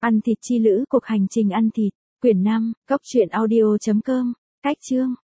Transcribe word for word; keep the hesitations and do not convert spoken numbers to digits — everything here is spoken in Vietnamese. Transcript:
Ăn thịt chi lữ, cuộc hành trình ăn thịt. Quyển năm, cốc truyện audio chấm com. Cách chương.